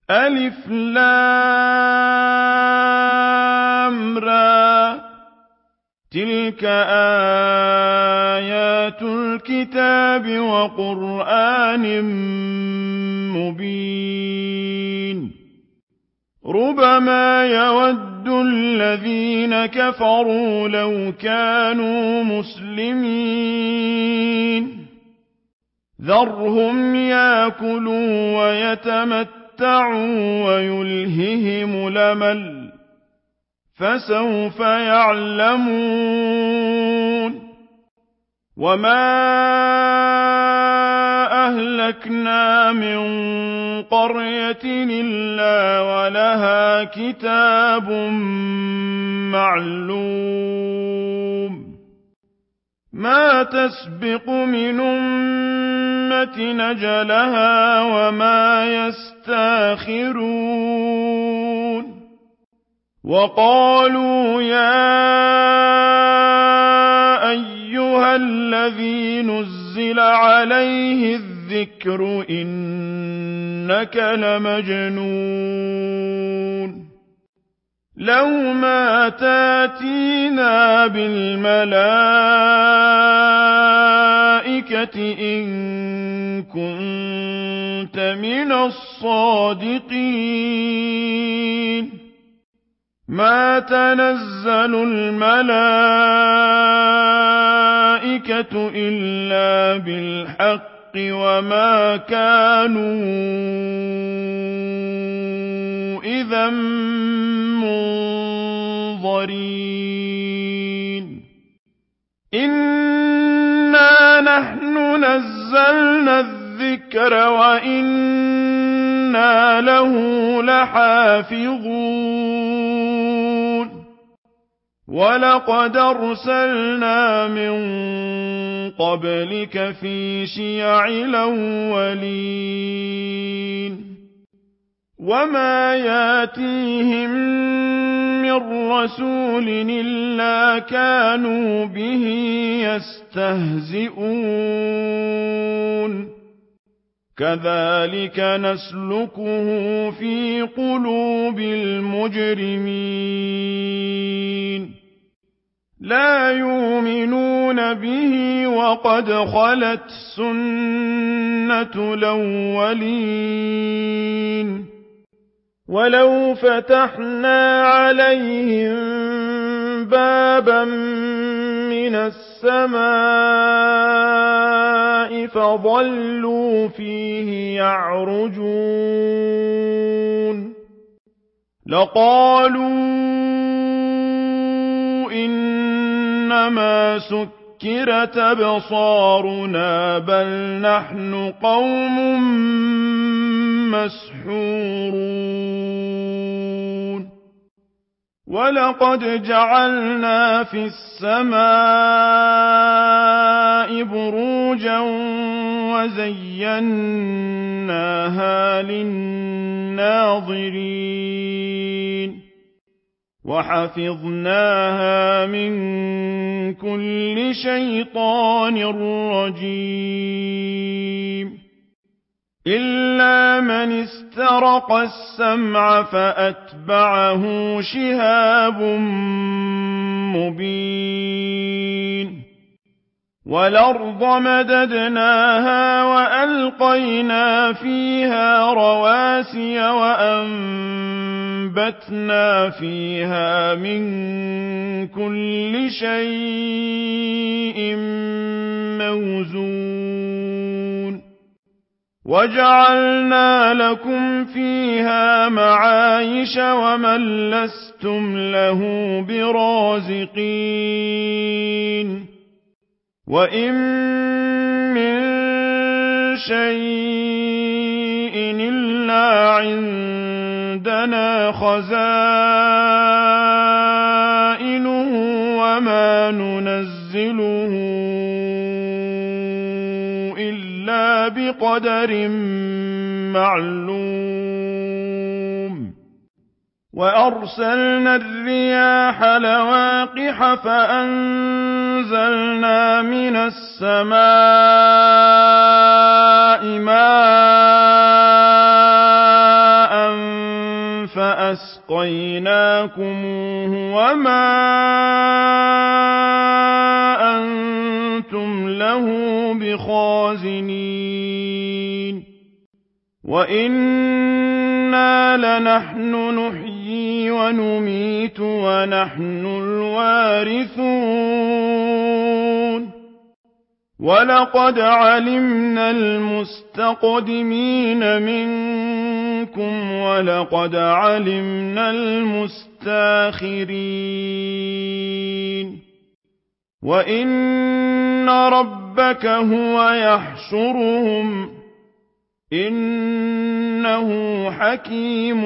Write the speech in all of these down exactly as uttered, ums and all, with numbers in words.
ألف لام را تلك آيات الكتاب وقرآن مبين ربما يود الذين كفروا لو كانوا مسلمين ذرهم يأكلوا ويتمتعوا ويلههم الأمل فسوف يعلمون وما أهلكنا من قرية إلا ولها كتاب معلوم ما تسبق من أمة نجلها وما يستاخرون وقالوا يا أيها الذي نزل عليه الذكر إنك لمجنون لو ما تاتينا بالملائكة إن كنت من الصادقين ما تنزل الملائكة إلا بالحق وما كانوا إذا منظرين إنا نحن نزلنا الذكر وإنا له لحافظون ولقد أرسلنا من قبلك في شيع الأولين وما ياتيهم من رسول إلا كانوا به يستهزئون كذلك نسلكه في قلوب المجرمين لا يؤمنون به وقد خلت سنة الأولين ولو فتحنا عليهم بابا من السماء فظلوا فيه يعرجون لقالوا إنما سكرت أبصارنا بل نحن قوم مسحورون ولقد جعلنا في السماء بروجا وزيناها للناظرين وحفظناها من كل شيطان رجيم إلا من استرق السمع فأتبعه شهاب مبين والأرض مددناها وألقينا فيها رواسي وأنبتنا فيها من كل شيء موزون وجعلنا لكم فيها معايش ومن لستم له برازقين وإن من شيء إلا عندنا خزائنه وما ننزله إلا بقدر معلوم وأرسلنا الرياح لواقح فأنزلنا من السماء ماء فأسقيناكموه وما أنتم له بخازنين وإنا لنحن نحيي ونميت ونحن الوارثون ولقد علمنا المستقدمين منكم ولقد علمنا المستاخرين وإن ربك هو يحشرهم إنه حكيم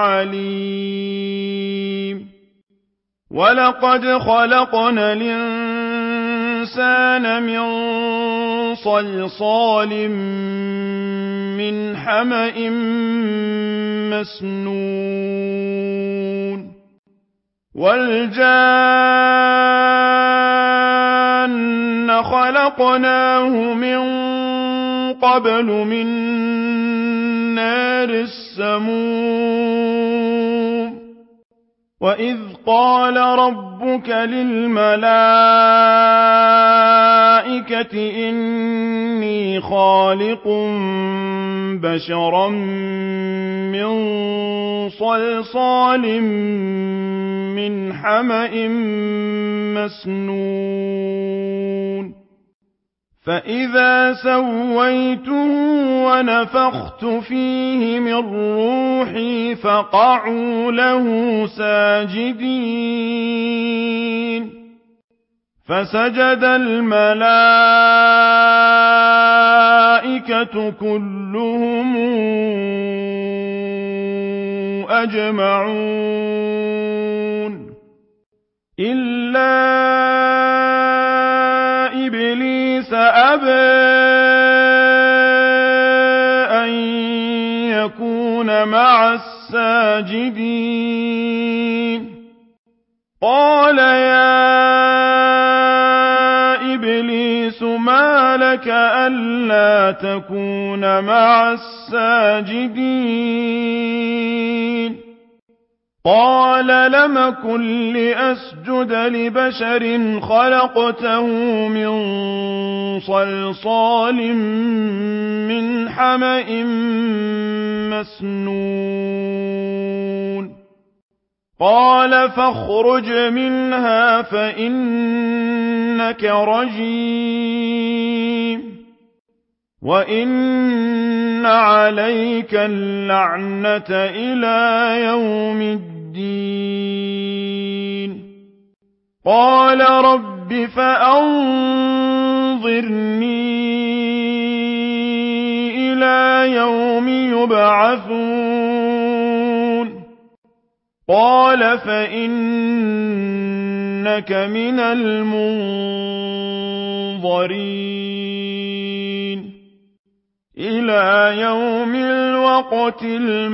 عليم ولقد خلقنا الإنسان من صلصال من حمأ مسنون والجان خلقناه من قبل من نار السموم وإذ قال ربك للملائكة إني خالق بشرا من صلصال من حمأ مسنون فإذا سويته ونفخت فيه من روحي فقعوا له ساجدين فسجد الملائكة كلهم أجمعون إلا إبليس أبى أن يكون مع الساجدين قال يا إبليس ما لك ألا تكون مع الساجدين قال لم كن لأسجد لبشر خلقته من صلصال من حمأ مسنون قال فاخرج منها فإنك رجيم وإن عليك اللعنة إلى يوم الدين قال رب فأنظرني إلى يوم يبعثون قال فإنك من المنظرين إلى يوم الوقت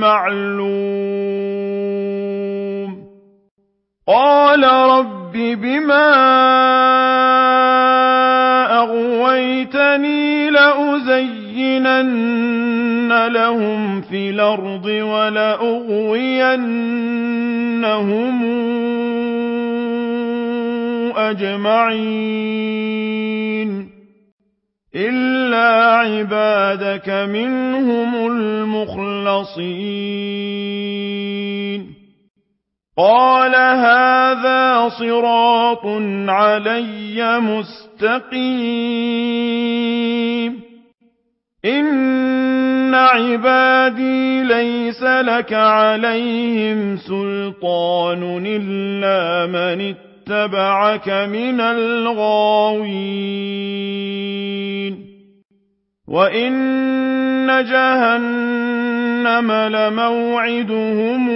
المعلوم قال رب بما أغويتني لأزينن لهم في الأرض ولأغوينهم أجمعين إلا عبادك منهم المخلصين قال هذا صراط علي مستقيم إن عبادي ليس لك عليهم سلطان إلا من اتبعك من الغاوين وإن جهنم لموعدهم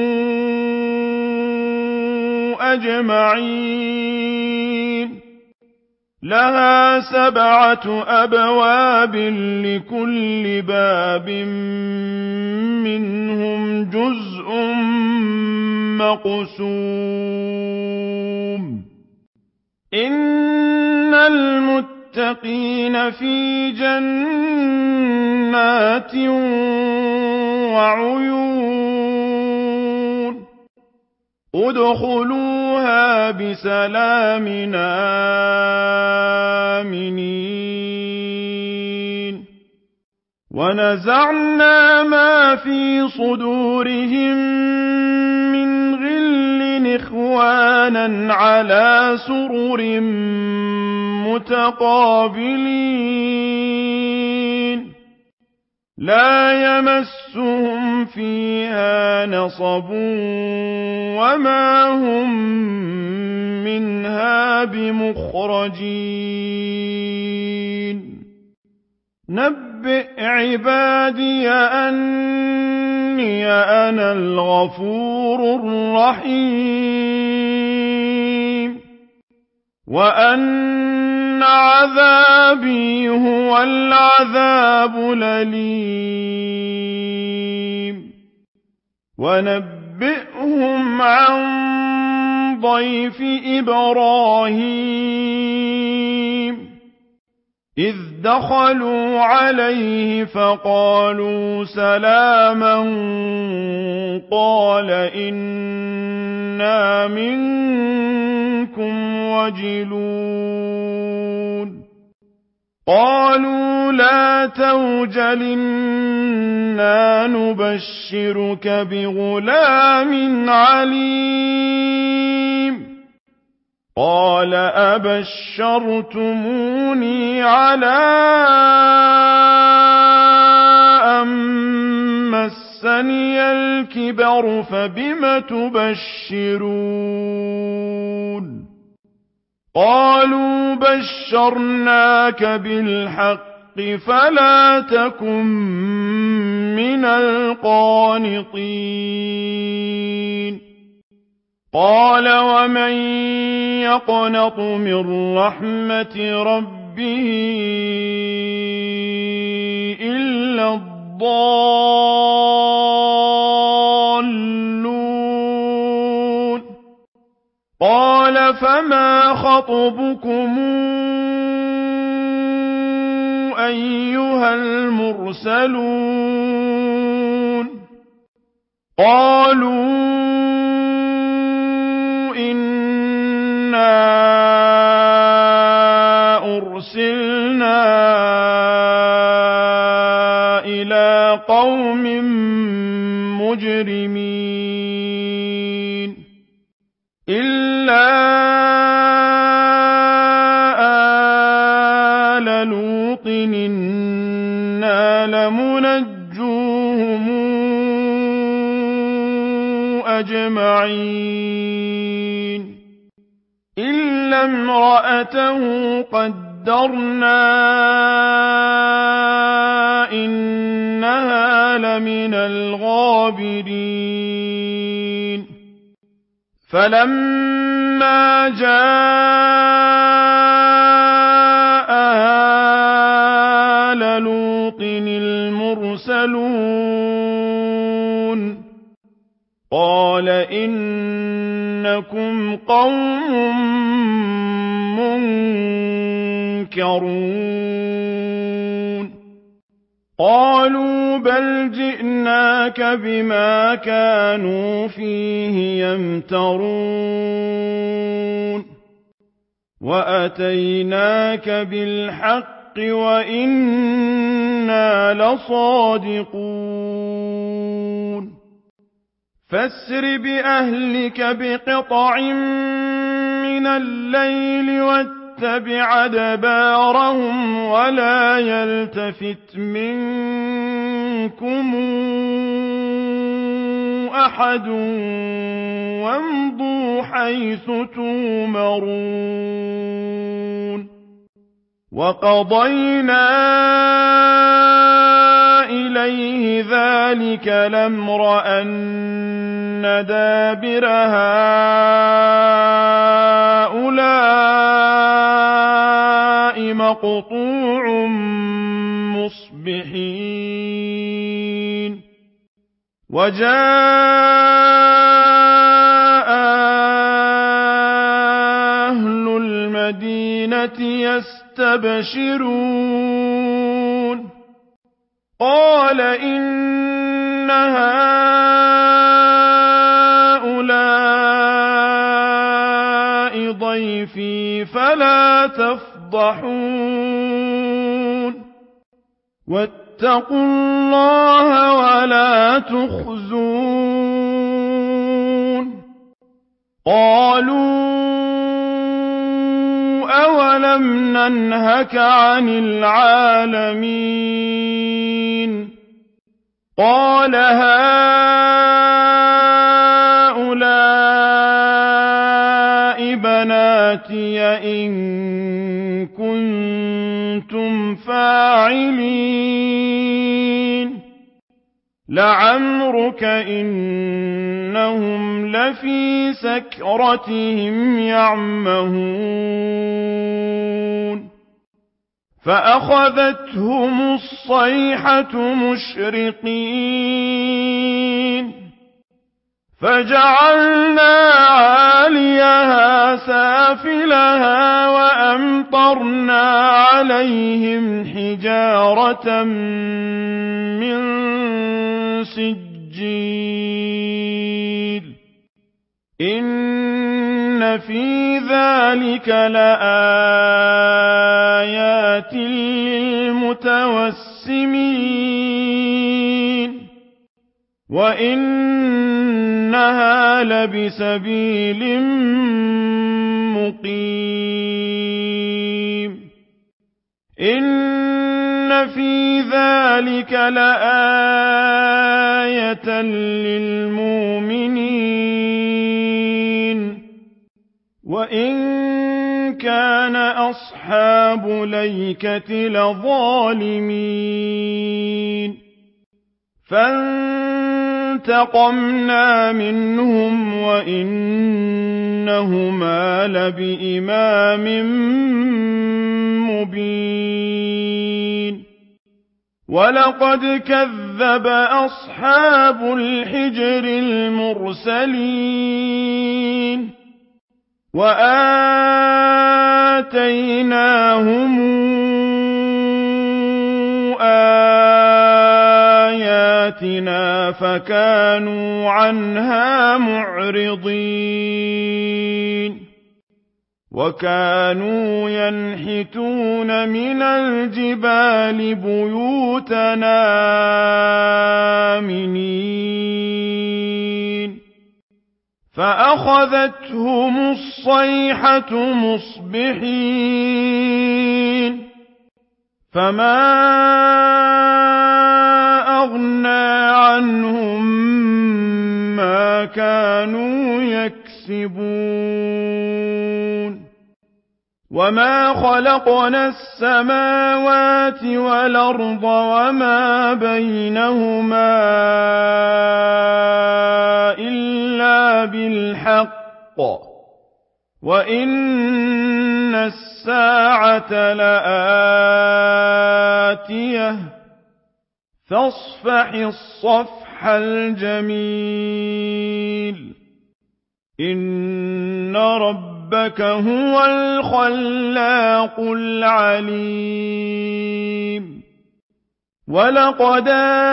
أجمعين لها سبعة أبواب لكل باب منهم جزء مقسوم إن المتقين في جنات وعيون ادخلوها بسلام آمنين ونزعنا ما في صدورهم من غل إخوانا على سرر متقابلين لا يمسهم فيها نصب وما هم منها بمخرجين نبئ عبادي أني أنا الغفور الرحيم وأن عذابي هو العذاب الأليم ونبئهم عن ضيف إبراهيم إذ دخلوا عليه فقالوا سلاما قال إنا منكم وجلون قالوا لا توجل إنا نبشرك بغلام عليم قال أبشرتموني على أن مسني الكبر فبم تبشرون قالوا بشرناك بالحق فلا تكن من القانطين قال ومن يقنط من رحمة ربه إلا الضالون قال فما خطبكم أيها المرسلون قالوا إنا أرسلنا إلى قوم مجرمين إلا آل لوط إنا لمنجوهم أجمعين إلا امرأته قدرنا إنها لمن الغابرين فلما جاء آل لوط المرسلون قال إنكم قوم منكرون قالوا بل جئناك بما كانوا فيه يمترون وأتيناك بالحق وإنا لصادقون فاسر بأهلك بقطع من الليل واتبع أدبارهم ولا يلتفت منكم أحد وامضوا حيث تؤمرون وقضينا إليه ذلك الأمر أن دابر هؤلاء مقطوع مصبحين وجاء أهل المدينة يستبشرون قال إن هؤلاء ولا تفضحون واتقوا الله ولا تخزون قالوا أولم ننهك عن العالمين قال هؤلاء بناتي إن كنتم فاعلين لعمرك إنهم لفي سكرتهم يعمهون فأخذتهم الصيحة مشرقين فجعلنا عاليها سافلها وأمطرنا عليهم حجارة من سجيل إن في ذلك لآيات للمتوسمين وإنها لبسبيل مقيم إن في ذلك لآية للمؤمنين وإن كان أصحاب ليكة لظالمين فانتقمنا منهم وإنهما لبإمام مبين ولقد كذب أصحاب الحجر المرسلين وآتيناهم آياتنا فكانوا عنها معرضين وكانوا ينحتون من الجبال بيوتنا آمنين فأخذتهم الصيحة مصبحين فما أغنى عنهم ما كانوا يكسبون وما خلقنا السماوات والأرض وما بينهما إلا بالحق وإن الساعة لآتية فاصفح الصفح الجميل إن ربك هو الخلاق العليم ولقد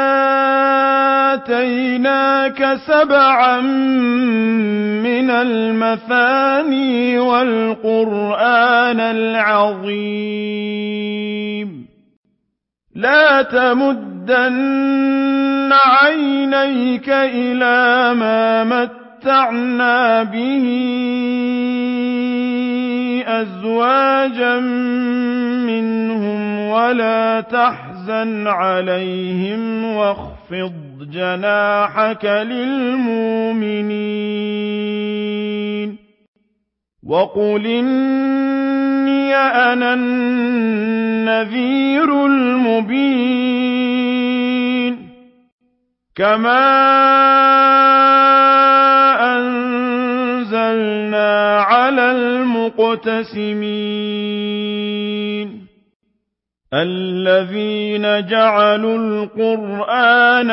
آتيناك سبعا من المثاني والقرآن العظيم لا تمدن عينيك إلى ما متعنا به أزواجا منهم ولا تحزن عليهم واخفض جناحك للمؤمنين وقل إني أنا النذير المبين كما أنزلنا على المقتسمين الذين جعلوا القرآن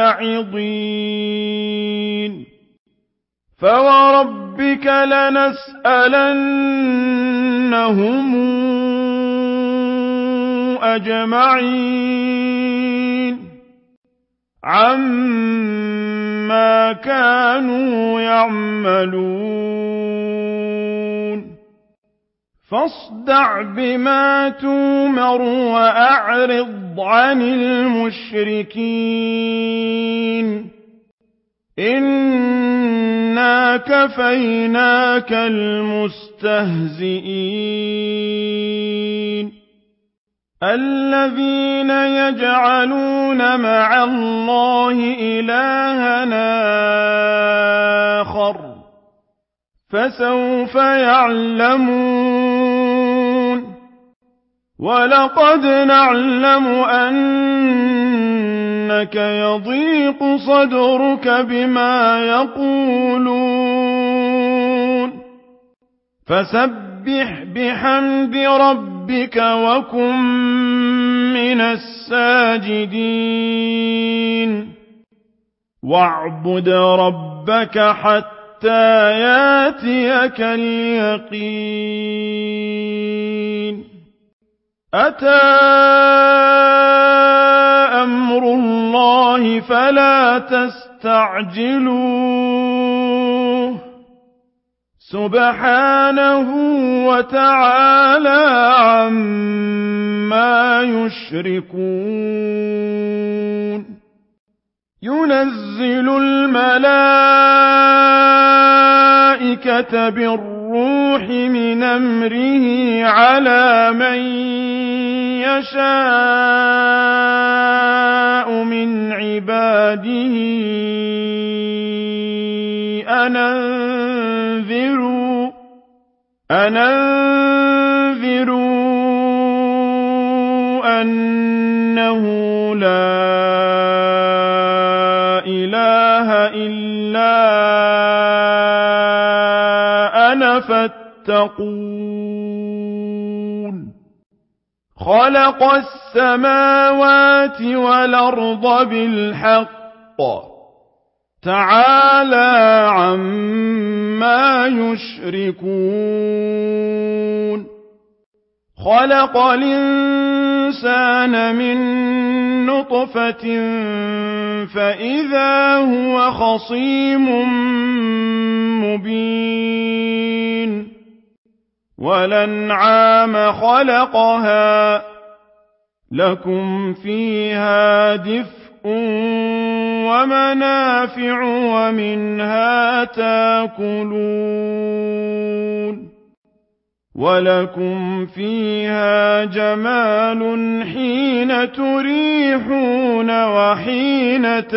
عضين فوربك لنسألنهم أجمعين عما كانوا يعملون فاصدع بما تؤمر وأعرض عن المشركين إنا كفيناك المستهزئين الذين يجعلون مع الله إلهًا آخر فسوف يعلمون ولقد نعلم أنك يضيق صدرك بما يقولون فسبح بحمد ربك وكن من الساجدين واعبد ربك حتى ياتيك اليقين أتى أمر الله فلا تستعجلوه سبحانه وتعالى عما يشركون ينزل الملائكة بالروح من أمره على من يشاء من عباده أن أنذروا أن أنذروا أنه لا إله إلا أنا فاتقون خلق السماوات والأرض بالحق تعالى عما يشركون خلق الإنسان من نطفة فإذا هو خصيم مبين والأنعام خلقها لكم فيها دفء ومنافع ومنها تاكلون ولكم فيها جمال حين تريحون وحين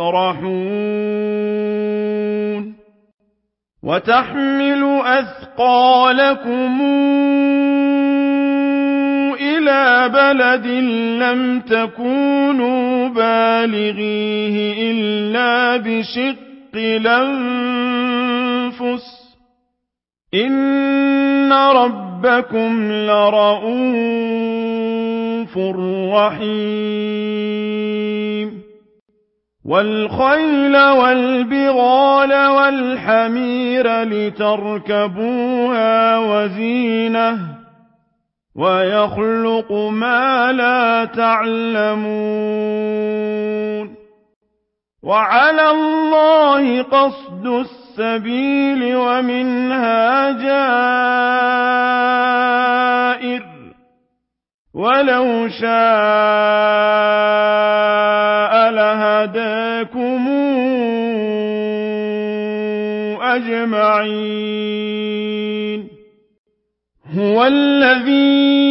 تسرحون وتحمل أثقالكم إلى بلد لم تكونوا بالغيه إلا بشق الأنفس إن ربكم لرءوف رحيم والخيل والبغال والحمير لتركبوها وزينة ويخلق ما لا تعلمون وعلى الله قصد السبيل ومنها جائر ولو شاء لهداكم أجمعين هو الذي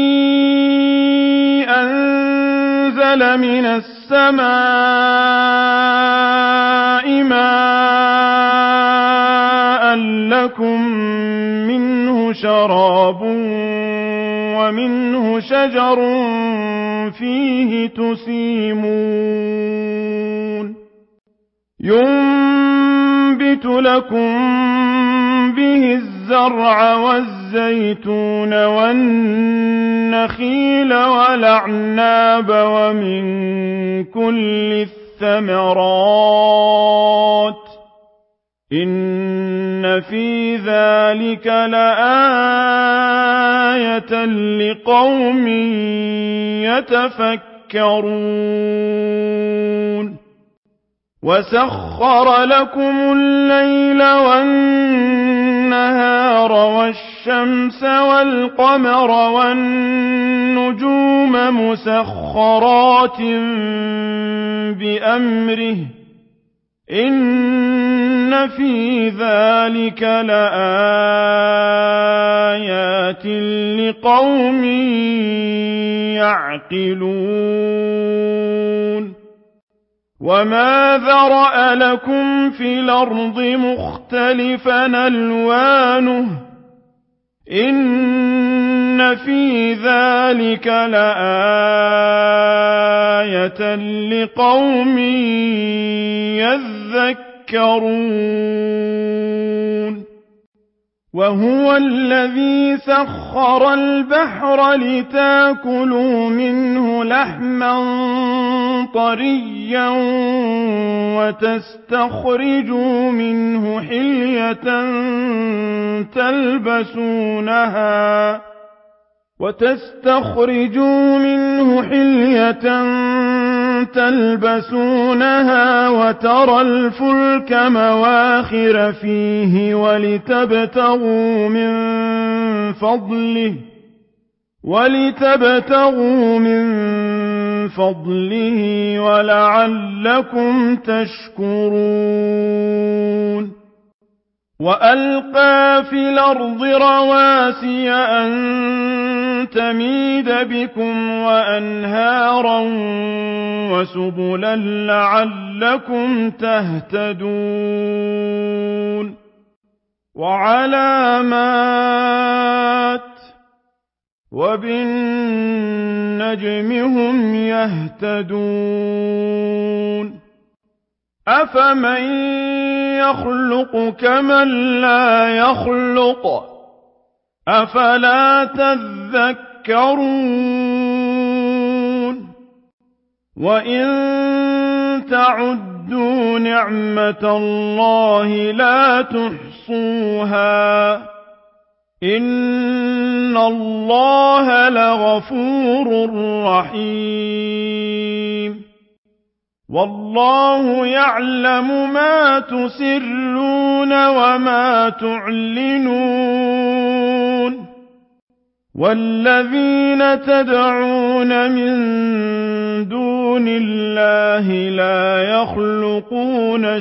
أنزل من السماء ماء لكم منه شراب ومنه شجر فيه تسيمون ينبت لكم به الزرع والزيتون والنخيل والأعناب ومن كل الثمرات إن في ذلك لآية لقوم يتفكرون وسخر لكم الليل والنهار والشمس والقمر والنجوم مسخرات بأمره إن في ذلك لآيات لقوم يعقلون وما ذرأ لكم في الأرض مختلفا ألوانه إن في ذلك لآية لقوم يذكرون وهو الذي سخر البحر لتاكلوا منه لحما طريا وتستخرجوا منه حلية تلبسونها وتستخرجوا منه حلية تلبسونها وترى الفلك مواخر فيه ولتبتغوا من فضله ولتبتغوا من فضله ولعلكم تشكرون وألقى في الأرض رواسي أن تميد بكم وأنهارا وسبلا لعلكم تهتدون وعلامات وبالنجم هم يهتدون أفمن يخلق كمن لا يخلق أفلا تذكرون وإن تعدوا نعمة الله لا تحصوها إن الله لغفور رحيم والله يعلم ما تسرون وما تعلنون والذين تدعون من دون الله لا يخلقون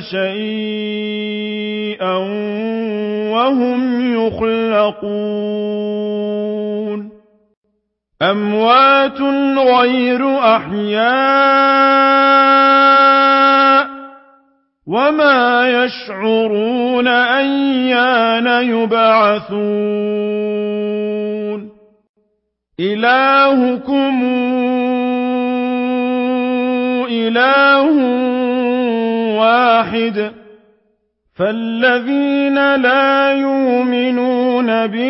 شيئا وهم يخلقون أموات غير أحياء وما يشعرون أيان يبعثون إلهكم إله واحد فالذين لا يؤمنون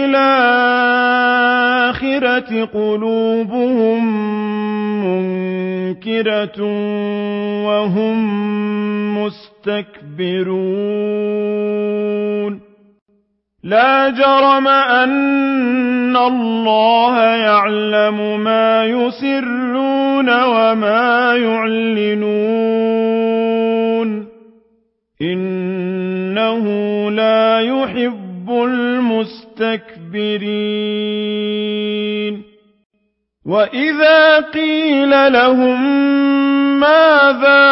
بالآخرة قلوبهم منكرة وهم مستكبرون لا جرم أن الله يعلم ما يسرون وما يعلنون إنه لا يحب المستكبرين وإذا قيل لهم ماذا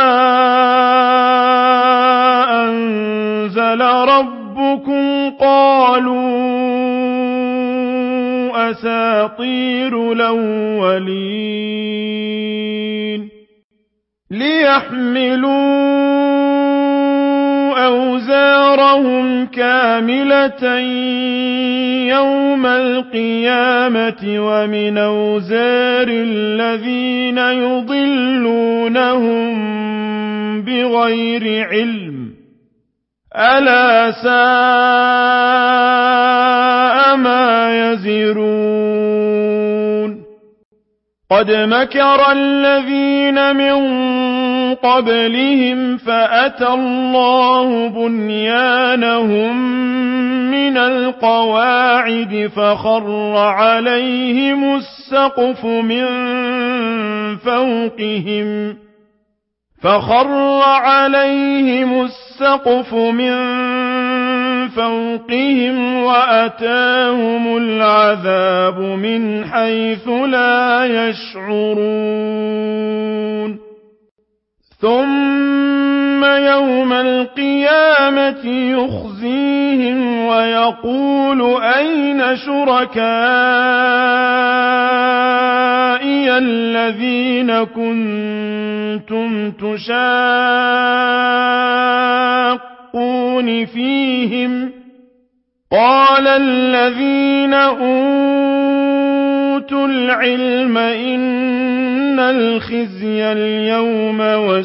أنزل ربكم قالوا أساطير الأولين ليحملوا أوزارهم كاملة يوم القيامة ومن أوزار الذين يضلونهم بغير علم ألا ساء ما يزرون قد مكر الذين من قبلهم فأتى الله بنيانهم من القواعد فخر عليهم السقف من فوقهم فخر عليهم السقف من فوقهم وأتاهم العذاب من حيث لا يشعرون ثم يوم القيامة يخزيهم ويقول أين شركائي الذين كنتم تشاقون فيهم قال الذين أوتوا العلم إن الخزي اليوم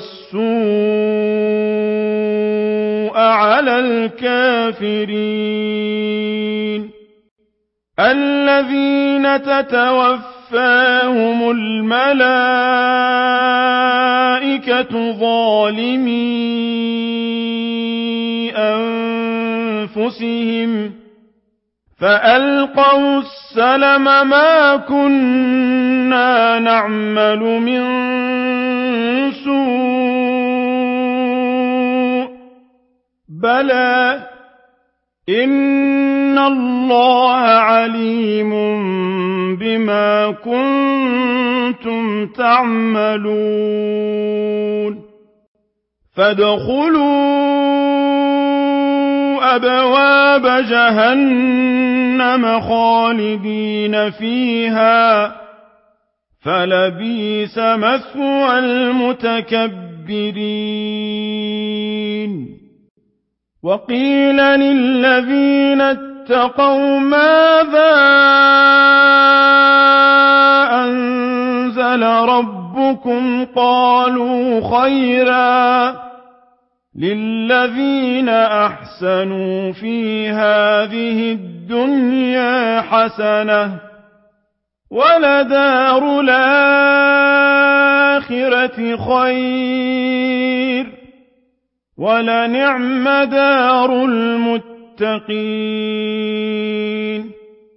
والسوء على الكافرين الذين تتوفاهم الملائكة ظالمي أنفسهم فألقوا السلم ما كنا نعمل من سوء بلى إن الله عليم بما كنتم تعملون فادخلوا أبواب جهنم خالدين فيها فلبئس مثوى المتكبرين وقيل للذين اتقوا ماذا أنزل ربكم قالوا خيرا للذين أحسنوا في هذه الدنيا حسنة ولدار الآخرة خير ولنعم دار المتقين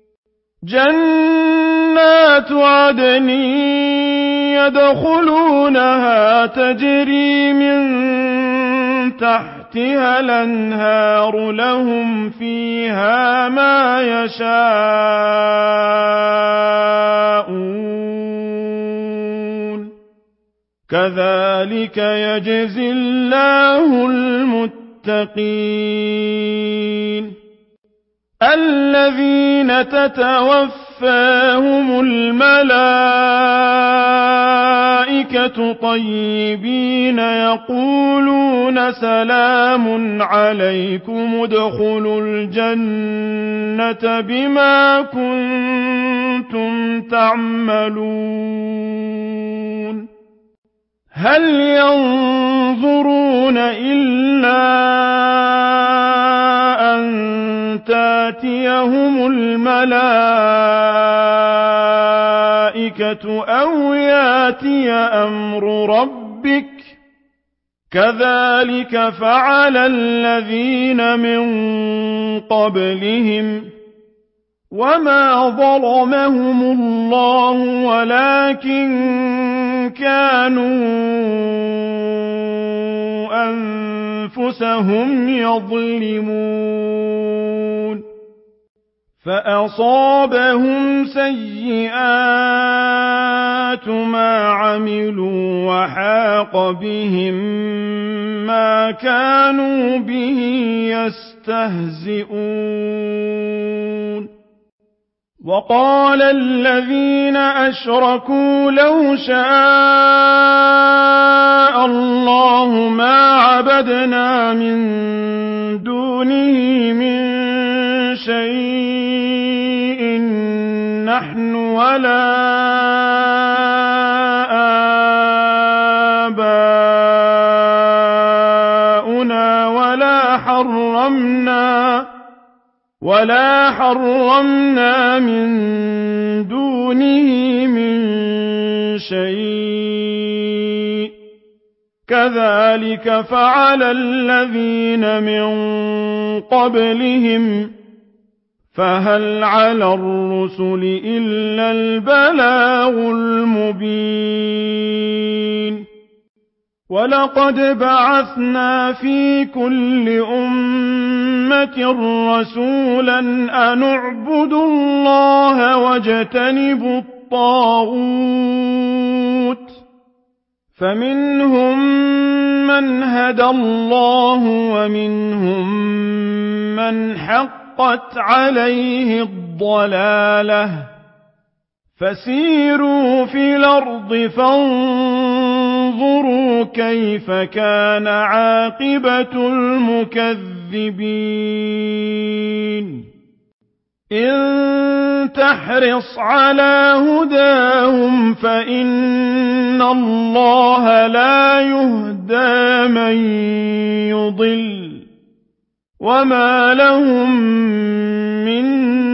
جنات عدن يدخلونها تجري من تحتها الأنهار لهم فيها ما يشاءون كذلك يجزي الله المتقين الذين تتوفاهم الملائكة طيبين يقولون سلام عليكم ادخلوا الجنة بما كنتم تعملون هل ينظرون إلا أن تاتيهم الملائكة أو ياتي أمر ربك كذلك فعل الذين من قبلهم وما ظلمهم الله ولكن كانوا أنفسهم يظلمون فأصابهم سيئات ما عملوا وحاق بهم ما كانوا به يستهزئون وقال الذين أشركوا لو شاء الله ما عبدنا من دونه من شيء نحن ولا آباؤنا ولا حرمنا ولا حرمنا من دونه من شيء كذلك فعل الذين من قبلهم فهل على الرسل إلا البلاغ المبين وَلَقَدْ بَعَثْنَا فِي كُلِّ أُمَّةٍ رَّسُولًا أَنِ اعْبُدُوا اللَّهَ وَاجْتَنِبُوا الطَّاغُوتَ ۖ فَمِنْهُم مَّنْ هَدَى اللَّهُ وَمِنْهُم مَّنْ حَقَّتْ عَلَيْهِ الضَّلَالَةُ ۚ فَسِيرُوا فِي الْأَرْضِ فَانظُرُوا كَيْفَ كَانَ عَاقِبَةُ الْمُكَذِّبِينَ إِن تَحْرِصْ عَلَىٰ هُدَاهُمْ فَإِنَّ اللَّهَ لَا يُهْدِي مَن يُضِلُّ ۖ وَمَا لَهُم مِّن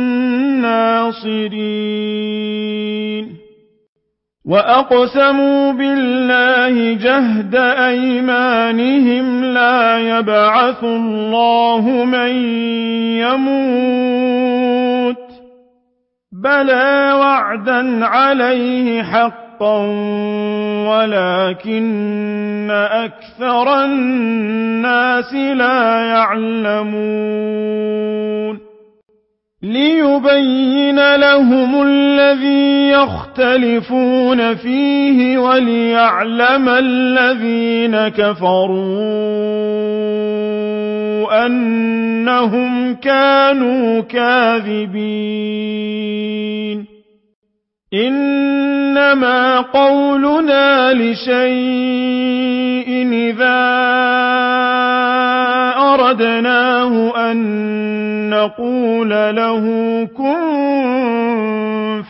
نَّاصِرِينَ وَأَقْسَمُوا بِاللَّهِ جَهْدَ أَيْمَانِهِمْ لَا يَبْعَثُ اللَّهُ مَن يَمُوتُ ۚ بَلَىٰ وَعْدًا عَلَيْهِ حَقًّا وَلَٰكِنَّ أَكْثَرَ النَّاسِ لَا يَعْلَمُونَ لِيُبَيِّنَ لَهُمُ الَّذِي يَخْتَلِفُونَ فِيهِ وَلِيَعْلَمَ الَّذِينَ كَفَرُوا أَنَّهُمْ كَانُوا كَاذِبِينَ إِنَّمَا قَوْلُنَا لِشَيْءٍ إِذَا أَرَدْنَاهُ أَن نَّقُولَ لَهُ كُن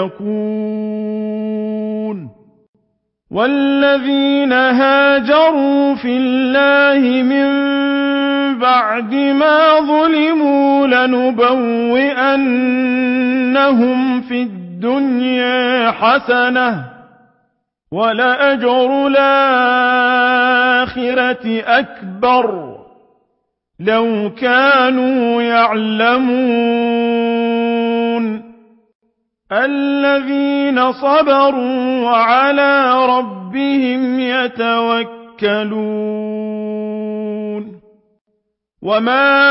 فَيَكُونُ وَالَّذِينَ هَاجَرُوا فِي اللَّهِ مِن بَعْدِ مَا ظُلِمُوا لَنُبَوِّئَنَّهُمْ فِي الدُّنْيَا حَسَنَةً ۖ وَلَأَجْرُ الْآخِرَةِ أَكْبَرُ ۚ لَوْ كَانُوا يَعْلَمُونَ الَّذِينَ صَبَرُوا وَعَلَىٰ رَبِّهِمْ يَتَوَكَّلُونَ وَمَا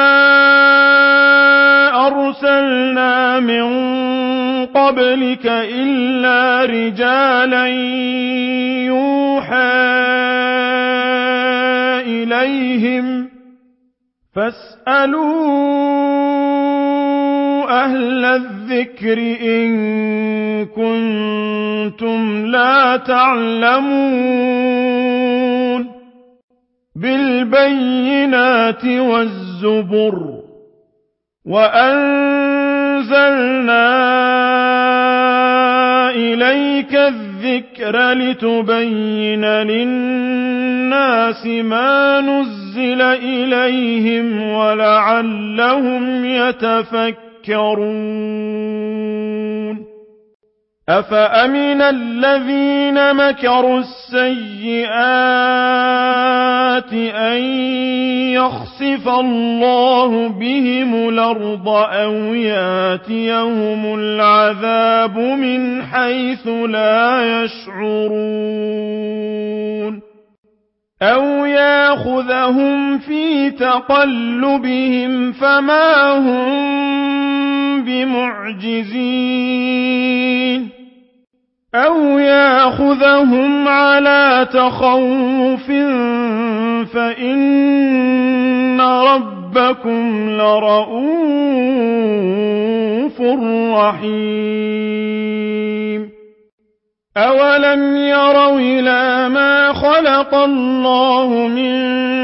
أَرْسَلْنَا مِن قَبْلِكَ إِلَّا رِجَالًا يُوحَىٰ إِلَيْهِمْ ۚ فَاسْأَلُوا أَهْلَ الذِّكْرِ إِن كُنتُمْ لَا تَعْلَمُونَ بِالْبَيِّنَاتِ وَالزُّبُرِ ۗ وَأَنزَلْنَا إِلَيْكَ الذِّكْرَ لِتُبَيِّنَ لِلنَّاسِ مَا نُزِّلَ إِلَيْهِمْ وَلَعَلَّهُمْ يَتَفَكَّرُونَ أَفَأَمِنَ الَّذِينَ مَكَرُوا السَّيِّئَاتِ أَن يَخْسِفَ اللَّهُ بِهِمُ الْأَرْضَ أَوْ يَأْتِيَهُمُ الْعَذَابُ مِنْ حَيْثُ لَا يَشْعُرُونَ أَوْ يَأْخُذَهُمْ فِي تَقَلُّبِهِمْ فَمَا هُم بِمُعْجِزِينَ أَوْ يَأْخُذَهُمْ عَلَىٰ تَخَوُّفٍ فَإِنَّ رَبَّكُمْ لَرَءُوفٌ رَّحِيمٌ أَوَلَمْ يَرَوْا إِلَىٰ مَا خَلَقَ اللَّهُ مِن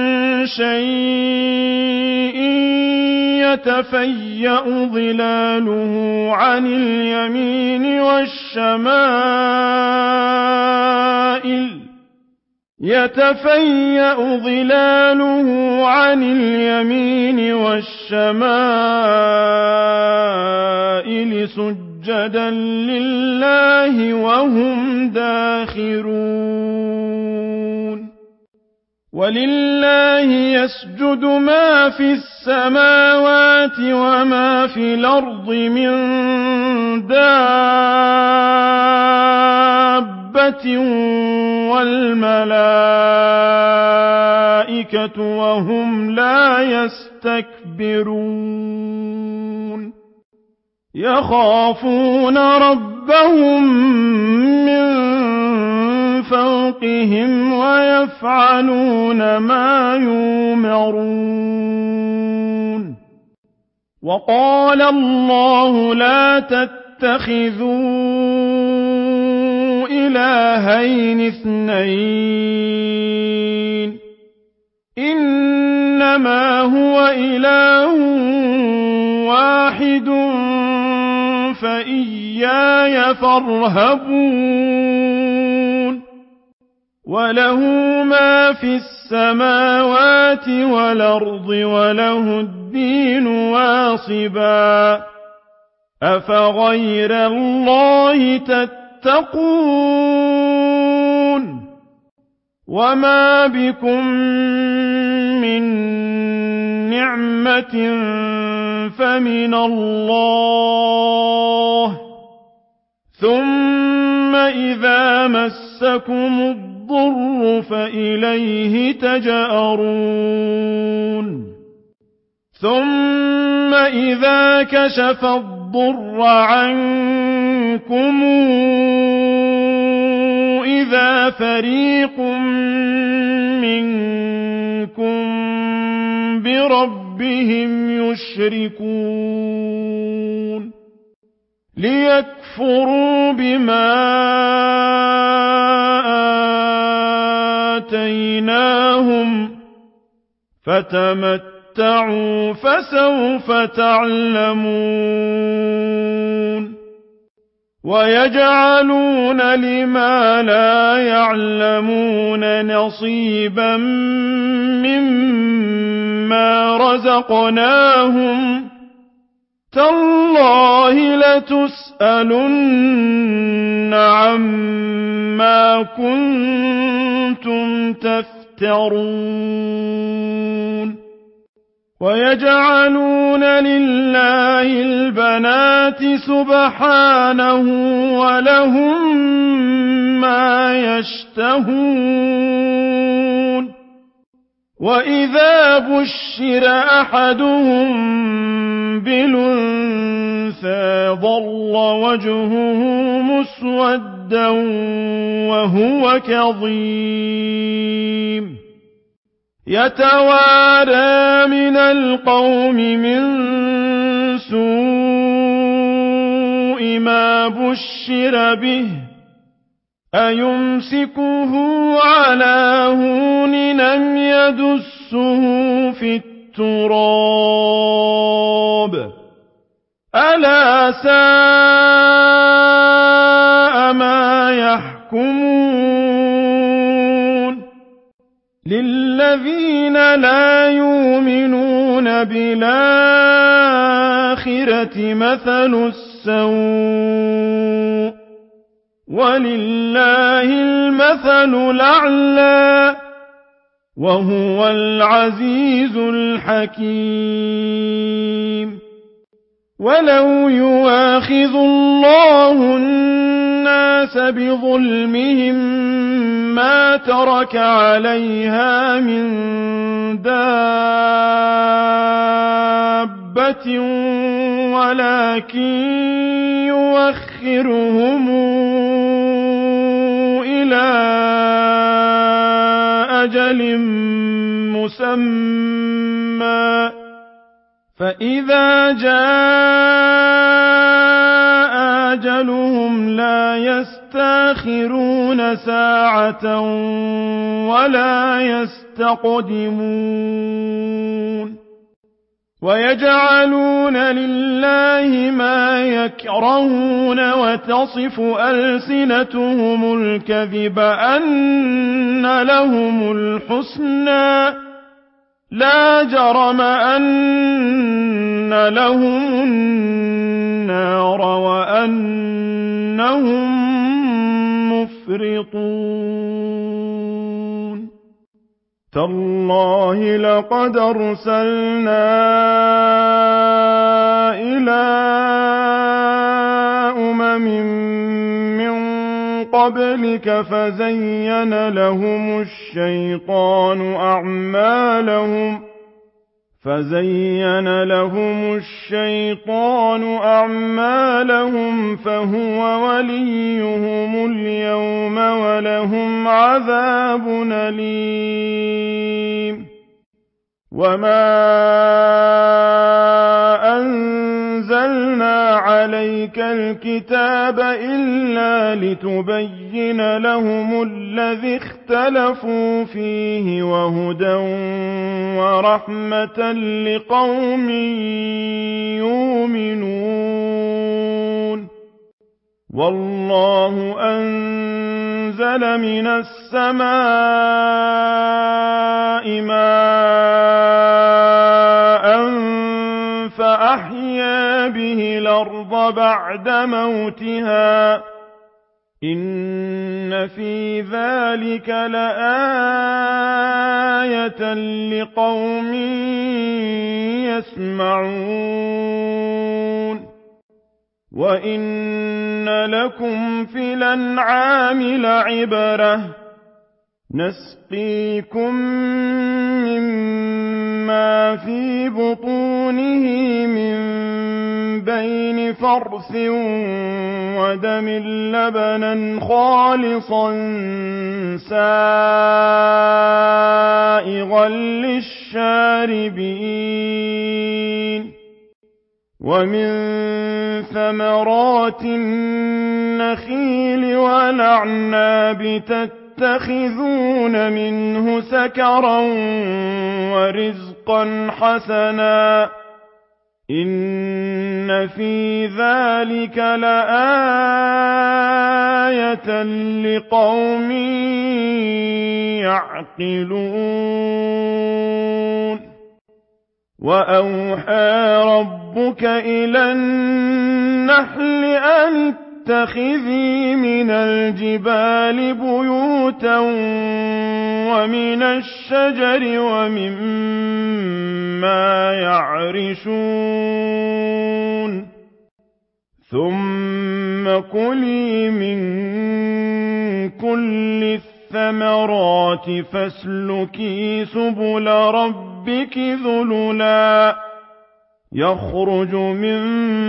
شَيْءٍ يَتَفَيَّأُ ظِلَالُهُ عَنِ الْيَمِينِ وَالشَّمَائِلِ يَتَفَيَّأُ ظِلَالُهُ عَنِ الْيَمِينِ وَالشَّمَائِلِ سُجَّدًا لِّلَّهِ وَهُمْ دَاخِرُونَ وَلِلَّهِ يَسْجُدُ مَا فِي السَّمَاوَاتِ وَمَا فِي الْأَرْضِ مِن دَابَّةٍ وَالْمَلَائِكَةُ وَهُمْ لَا يَسْتَكْبِرُونَ يَخَافُونَ رَبَّهُم مِّن فَوْقِهِمْ وَيَفْعَلُونَ مَا يُؤْمَرُونَ وَقَالَ اللَّهُ لَا تَتَّخِذُوا إِلَٰهَيْنِ اثْنَيْنِ إِنَّمَا هُوَ إِلَٰهٌ وَاحِدٌ فَإِيَّايَ فَارْهَبُونِ وَلَهُ مَا فِي السَّمَاوَاتِ وَالْأَرْضِ وَلَهُ الدِّينُ وَاصِبًا أَفَغَيْرَ اللَّهِ تَتَّقُونَ وَمَا بِكُم مِّن نِّعْمَةٍ فَمِنَ اللَّهِ ثُمَّ إِذَا مَسَّكُمُ الضُّرُّ فَإِلَيْهِ تَجْأَرُونَ ثُمَّ إِذَا كَشَفَ الضُّرَّ عَنكُمْ إِذَا فَرِيقٌ مِّنكُم بِرَبِّهِمْ يُشْرِكُونَ لِيَكْفُرُوا بِمَا آتَيْنَاهُمْ فَتَمَتَّعُوا فَسَوْفَ تَعْلَمُونَ وَيَجْعَلُونَ لِمَا لَا يَعْلَمُونَ نَصِيبًا مِّمَّا رَزَقْنَاهُمْ تَاللَّهِ لَتُسْأَلُنَّ عَمَّا كُنتُمْ تَفْتَرُونَ وَيَجْعَلُونَ لِلَّهِ الْبَنَاتِ سُبْحَانَهُ وَلَهُم مَّا يَشْتَهُونَ وَإِذَا بُشِّرَ أَحَدُهُم بِالْأُنثَىٰ ظَلَّ وَجْهُهُ مُسْوَدًّا وَهُوَ كَظِيمٌ يَتَوَارَىٰ مِنَ الْقَوْمِ مِن سُوءِ مَا بُشِّرَ بِهِ أَيُمْسِكُهُ عَلَىٰ هُونٍ أَمْ يَدُسُّهُ فِي التُّرَابِ أَلَا سَاءَ مَا يَحْكُمُونَ لِلَّذِينَ لَا يُؤْمِنُونَ بِالْآخِرَةِ مَثَلُ السَّوْءِ وَلِلَّهِ الْمَثَلُ الْأَعْلَىٰ وَهُوَ الْعَزِيزُ الْحَكِيمُ وَلَوْ يُؤَاخِذُ اللَّهُ النَّاسَ بِظُلْمِهِم مَّا تَرَكَ عَلَيْهَا مِن دَابَّةٍ وَلَٰكِن يُؤَخِّرُهُمْ إِلَىٰ أَجَلٍ مُّسَمًّى فَإِذَا جَاءَ أَجَلُهُمْ لَا يَسْتَأْخِرُونَ سَاعَةً وَلَا يَسْتَقْدِمُونَ وَيَجْعَلُونَ لِلَّهِ مَا يَكْرَهُونَ وَتَصِفُ أَلْسِنَتُهُمُ الْكَذِبَ أَنَّ لَهُمُ الْحُسْنَىٰ لَا جَرَمَ أَنَّ لَهُمُ النَّارَ وَأَنَّهُم مُّفْرِطُونَ تَاللَّهِ لَقَدْ أَرْسَلْنَا إِلَىٰ أُمَمٍ مِّن قبلك فزين لهم الشيطان أعمالهم فزين لهم الشيطان أعمالهم فهو وليهم اليوم ولهم عذاب أليم وما أنزلنا عليك الكتاب إلا لتبين لهم الذي اختلفوا فيه وهدى ورحمة لقوم يؤمنون والله أنزل من السماء ماء فأحيا به الأرض بعد موتها إن في ذلك لآية لقوم يسمعون وإن لكم في الأنعام لعبرة نسقيكم مما في بطونه من بين فرث ودم لبنا خالصا سائغا للشاربين ومن ثمرات النخيل والأعناب تتخذون منه سكرا ورزقا حسنا إن في ذلك لآية لقوم يعقلون وأوحى ربك إلى النحل أن اتخذي من الجبال بيوتا ومن الشجر ومما يعرشون ثم كلي من كل الثمرات فاسلكي سبل ربك ذللا يخرج من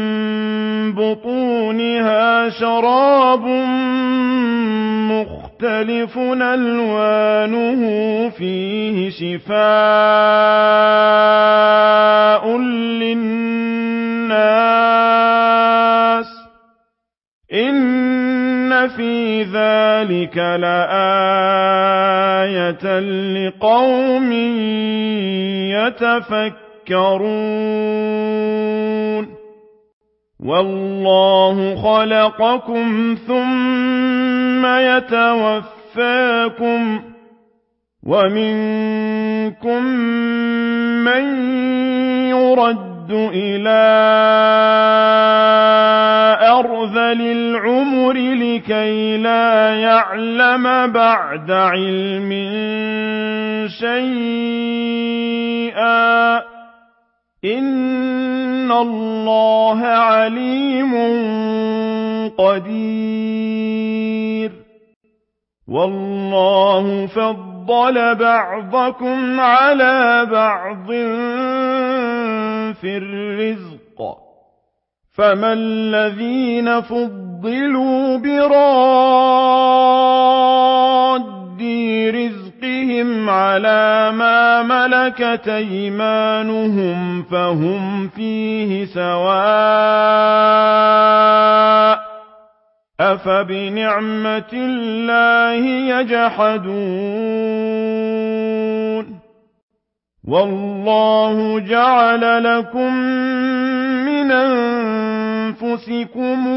بطونها شراب مختلف ألوانه فيه شفاء للناس إن في ذلك لآية لقوم يتفكرون والله خلقكم ثم يتوفاكم ومنكم من يرد إلى أرذل العمر لكي لا يعلم بعد علم شيئا إن الله عليم قدير والله فضل بعضكم على بعض في الرزق فما الذين فضلوا براد رزقهم على ما ملكت أيمانهم فهم فيه سواء أفبنعمة الله يجحدون والله جعل لكم من أنفسكم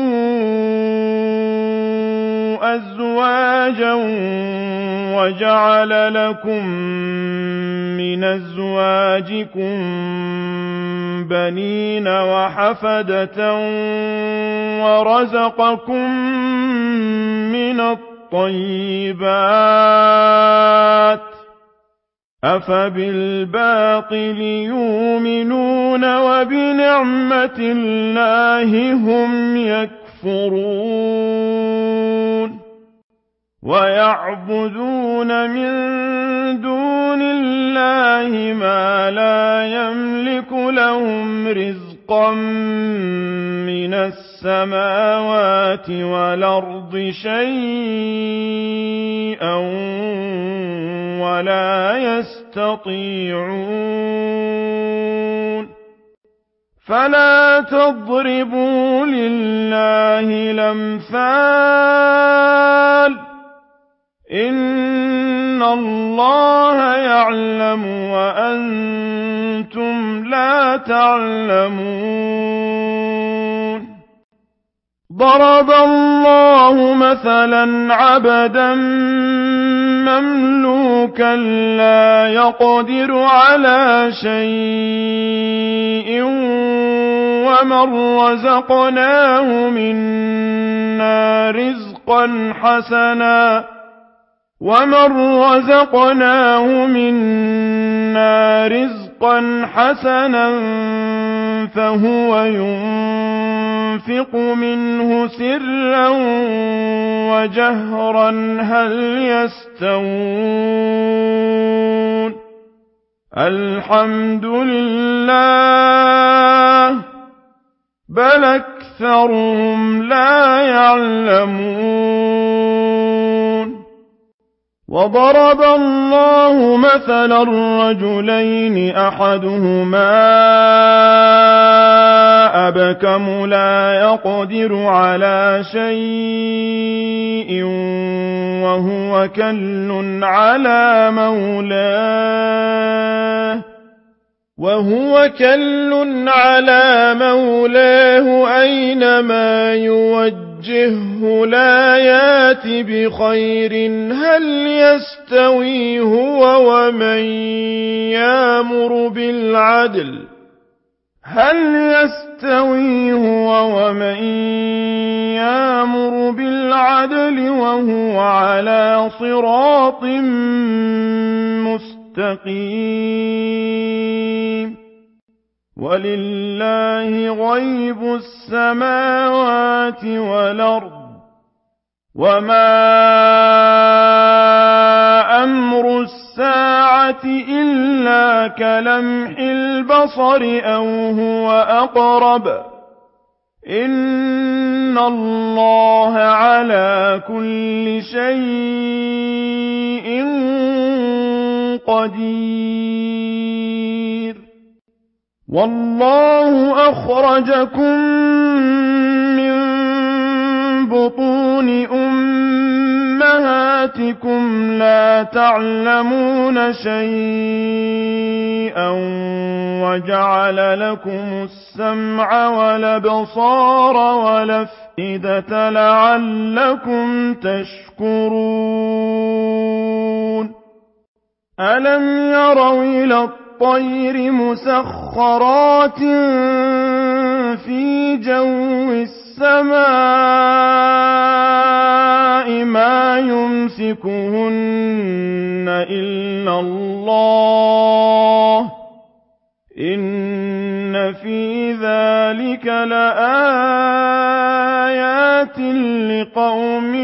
أزواجا وجعل لكم من أزواجكم بنين وحفدة ورزقكم من الطيبات أفبالباطل يؤمنون وبنعمة الله هم يكفرون ويعبدون من دون الله ما لا يملك لهم رزقا من السماوات والأرض شيئا ولا يستطيعون فلا تضربوا لله الأمثال إن الله يعلم وأنتم لا تعلمون ضرب الله مثلا عبدا مملوكا لا يقدر على شيء ومن رزقناه منا رزقا حسنا ومن رزقناه منا رزقا حسنا فهو ينفق منه سرا وجهرا هل يستوون الحمد لله بل أكثرهم لا يعلمون وضرب الله مثلا رجلين أحدهما أبكم لا يقدر على شيء وهو كل على مولاه وهو كل على مولاه أينما يوجهه لا يات بخير هل يستوي هو ومن يأمر بالعدل هل يستوي هو ومن يأمر بالعدل وهو على صراط مستقيم ولله غيب السماوات والأرض وما أمر الساعة إلا كلمح البصر أو هو أقرب إن الله على كل شيء قدير والله أخرجكم من بطون أمهاتكم لا تعلمون شيئا وجعل لكم السمع والأبصار والأفئدة لعلكم تشكرون ألم يروا إلى الطير مسخرات في جو السماء ما يمسكهن إلا الله إن في ذلك لآيات لقوم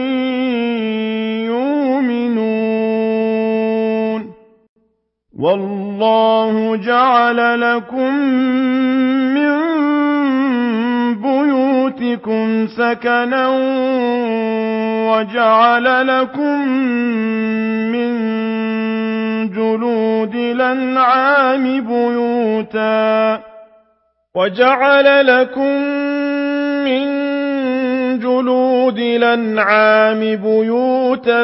يؤمنون والله جعل لكم من بيوتكم سكنا وجعل لكم من جلود الأنعام بيوتا وجعل لكم من جلود الأنعام بيوتا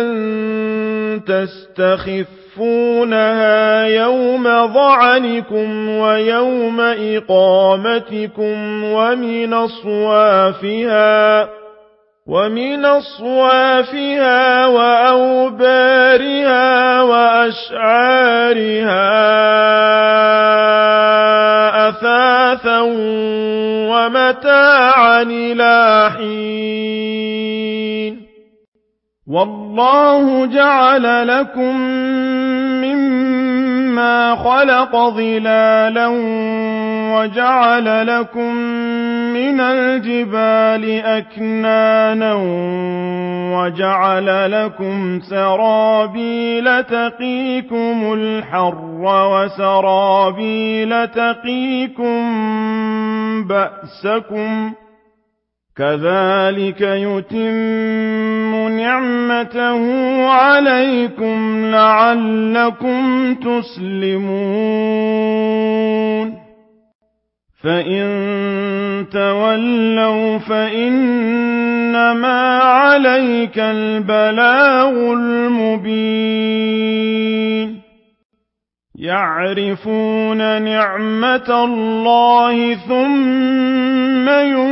تستخفونها يوم ظعنكم ويوم إقامتكم ومن أصوافها ومن أصوافها وأوبارها وأشعارها أثاثا ومتاعا إلى حين والله جعل لكم مما خلق ظلالا وجعل لكم من الجبال أكنانا وجعل لكم سرابيل تقيكم الحر وسرابيل تقيكم بأسكم كذلك يتم نعمته عليكم لعلكم تسلمون فإن تولوا فإنما عليك البلاغ المبين يعرفون نعمة الله ثم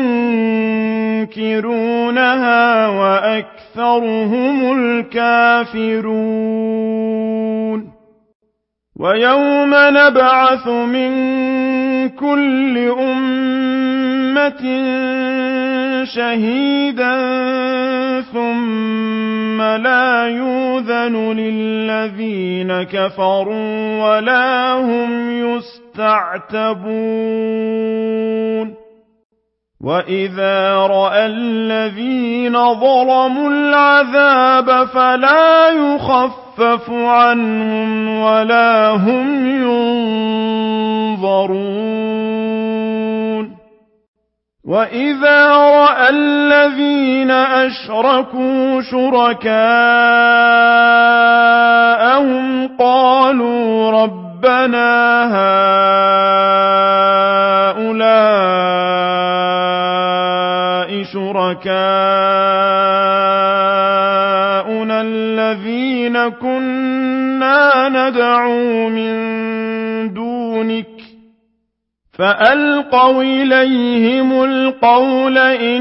ينكرونها وأكثرهم الكافرون ويوم نبعث من كل أمة شهيدا ثم لا يؤذن للذين كفروا ولا هم يستعتبون وإذا رأى الذين ظلموا العذاب فلا يخفف عنهم ولا هم ينظرون وإذا رأى الذين أشركوا شركاءهم قالوا ربنا هؤلاء شركاؤنا الذين كنا ندعو من دونك فألقوا إليهم القول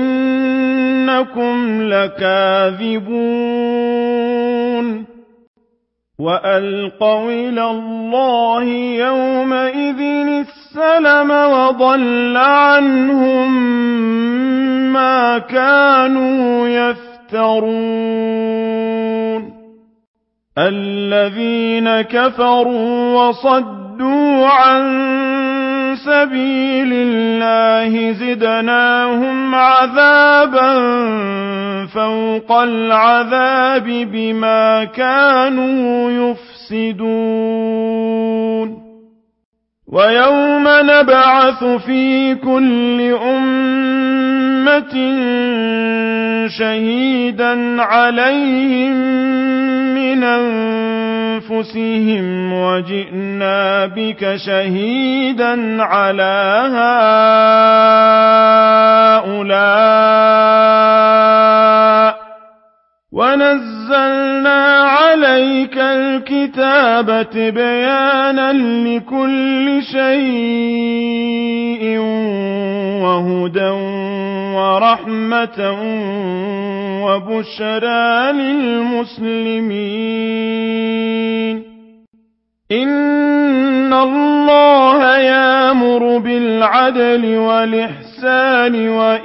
إنكم لكاذبون وألقوا إلى الله يومئذ السلم وضل عنهم ما كانوا يفترون الذين كفروا وصدوا عن سبيل الله زدناهم عذابا فوق العذاب بما كانوا يفسدون ويوم نبعث في كل أمة شهيدا عليهم من أنفسهم وجئنا بك شهيدا على هؤلاء ونزلنا عليك الكتاب تبيانا لكل شيء وهدى ورحمة وبشرى للمسلمين إن الله يأمر بالعدل والإحسان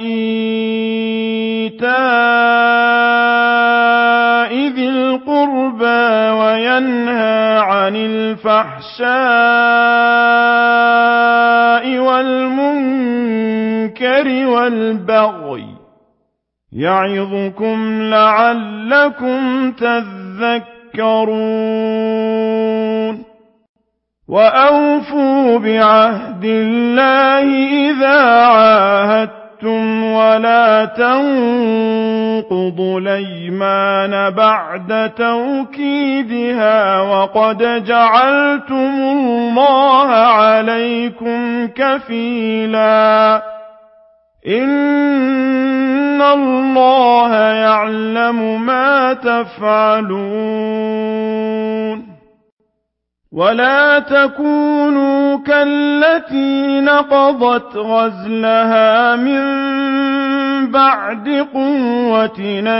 وإيتاء ذي القربى وينهى عن الفحشاء والمنكر والبغي يعظكم لعلكم تذكرون وأوفوا بعهد الله إذا عاهدتم ولا تنقضوا الأيمان بعد توكيدها وقد جعلتم الله عليكم كفيلا إن الله يعلم ما تفعلون ولا تكونوا كالتي نقضت غزلها من بعد قوة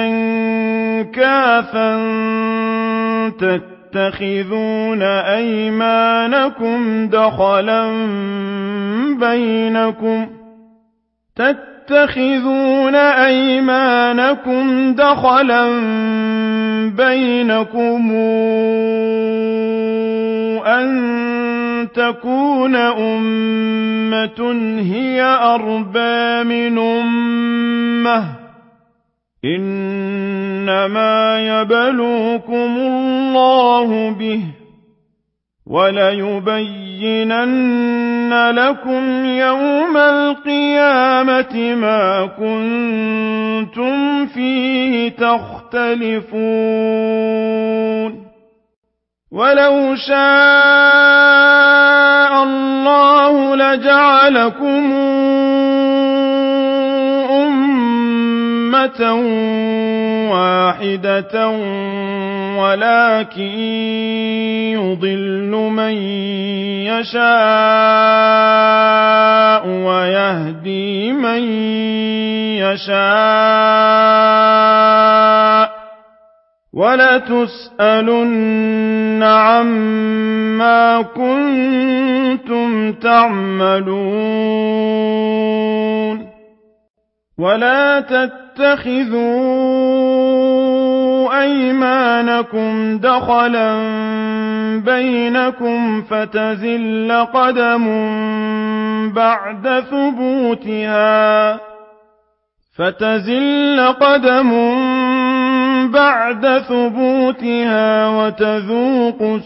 أنكاثا تتخذون أيمانكم دخلا بينكم تتخذون أيمانكم دخلا بينكم أن تكون أمة هي أربى من أمة إنما يبلوكم الله به وليبينن لكم يوم القيامة ما كنتم فيه تختلفون ولو شاء الله لجعلكم أمة واحدة ولكن يضل من يشاء ويهدي من يشاء ولتسألن عما كنتم تعملون ولا تتخذوا أيمانكم دخلا بينكم فتزل قدم بعد ثبوتها فتزل قدم بعد ثبوتها وتذوقوا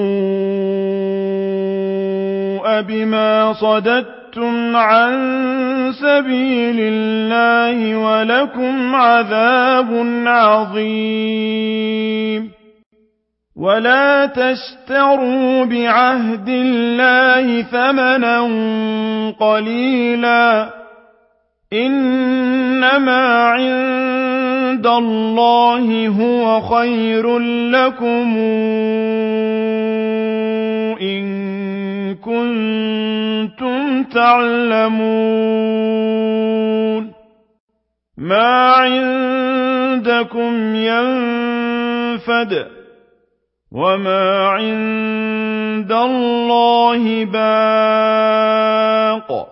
السوء بما صددتم عن سبيل الله ولكم عذاب عظيم ولا تشتروا بعهد الله ثمنا قليلا إنما عند الله هو خير لكم إن كنتم تعلمون ما عندكم ينفد وما عند الله باق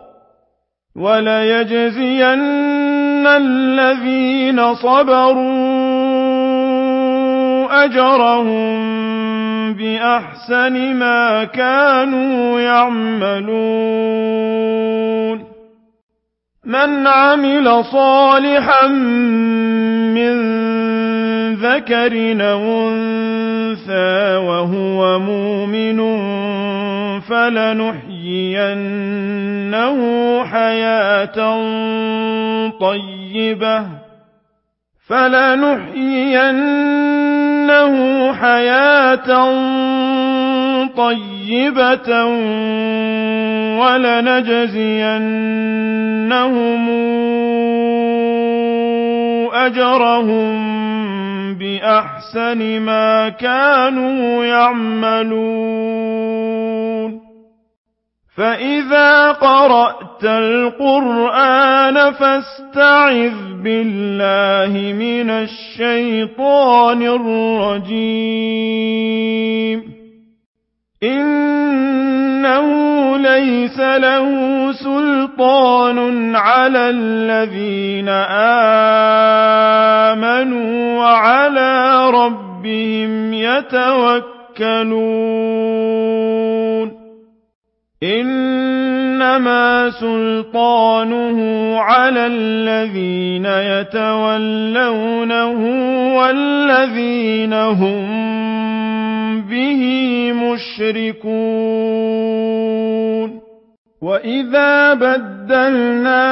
وليجزين الذين صبروا أجرهم بأحسن ما كانوا يعملون من عمل صالحا من ذكر أو أنثى وهو مؤمن فلنحيينه حياة طيبة فلنحيينه حياة طيبة ولنجزينهم أجرهم بأحسن ما كانوا يعملون فإذا قرأت القرآن فاستعذ بالله من الشيطان الرجيم إنه ليس له سلطان على الذين آمنوا وعلى ربهم يتوكلون إنما سلطانه على الذين يتولونه والذين هم به مشركون وإذا بدلنا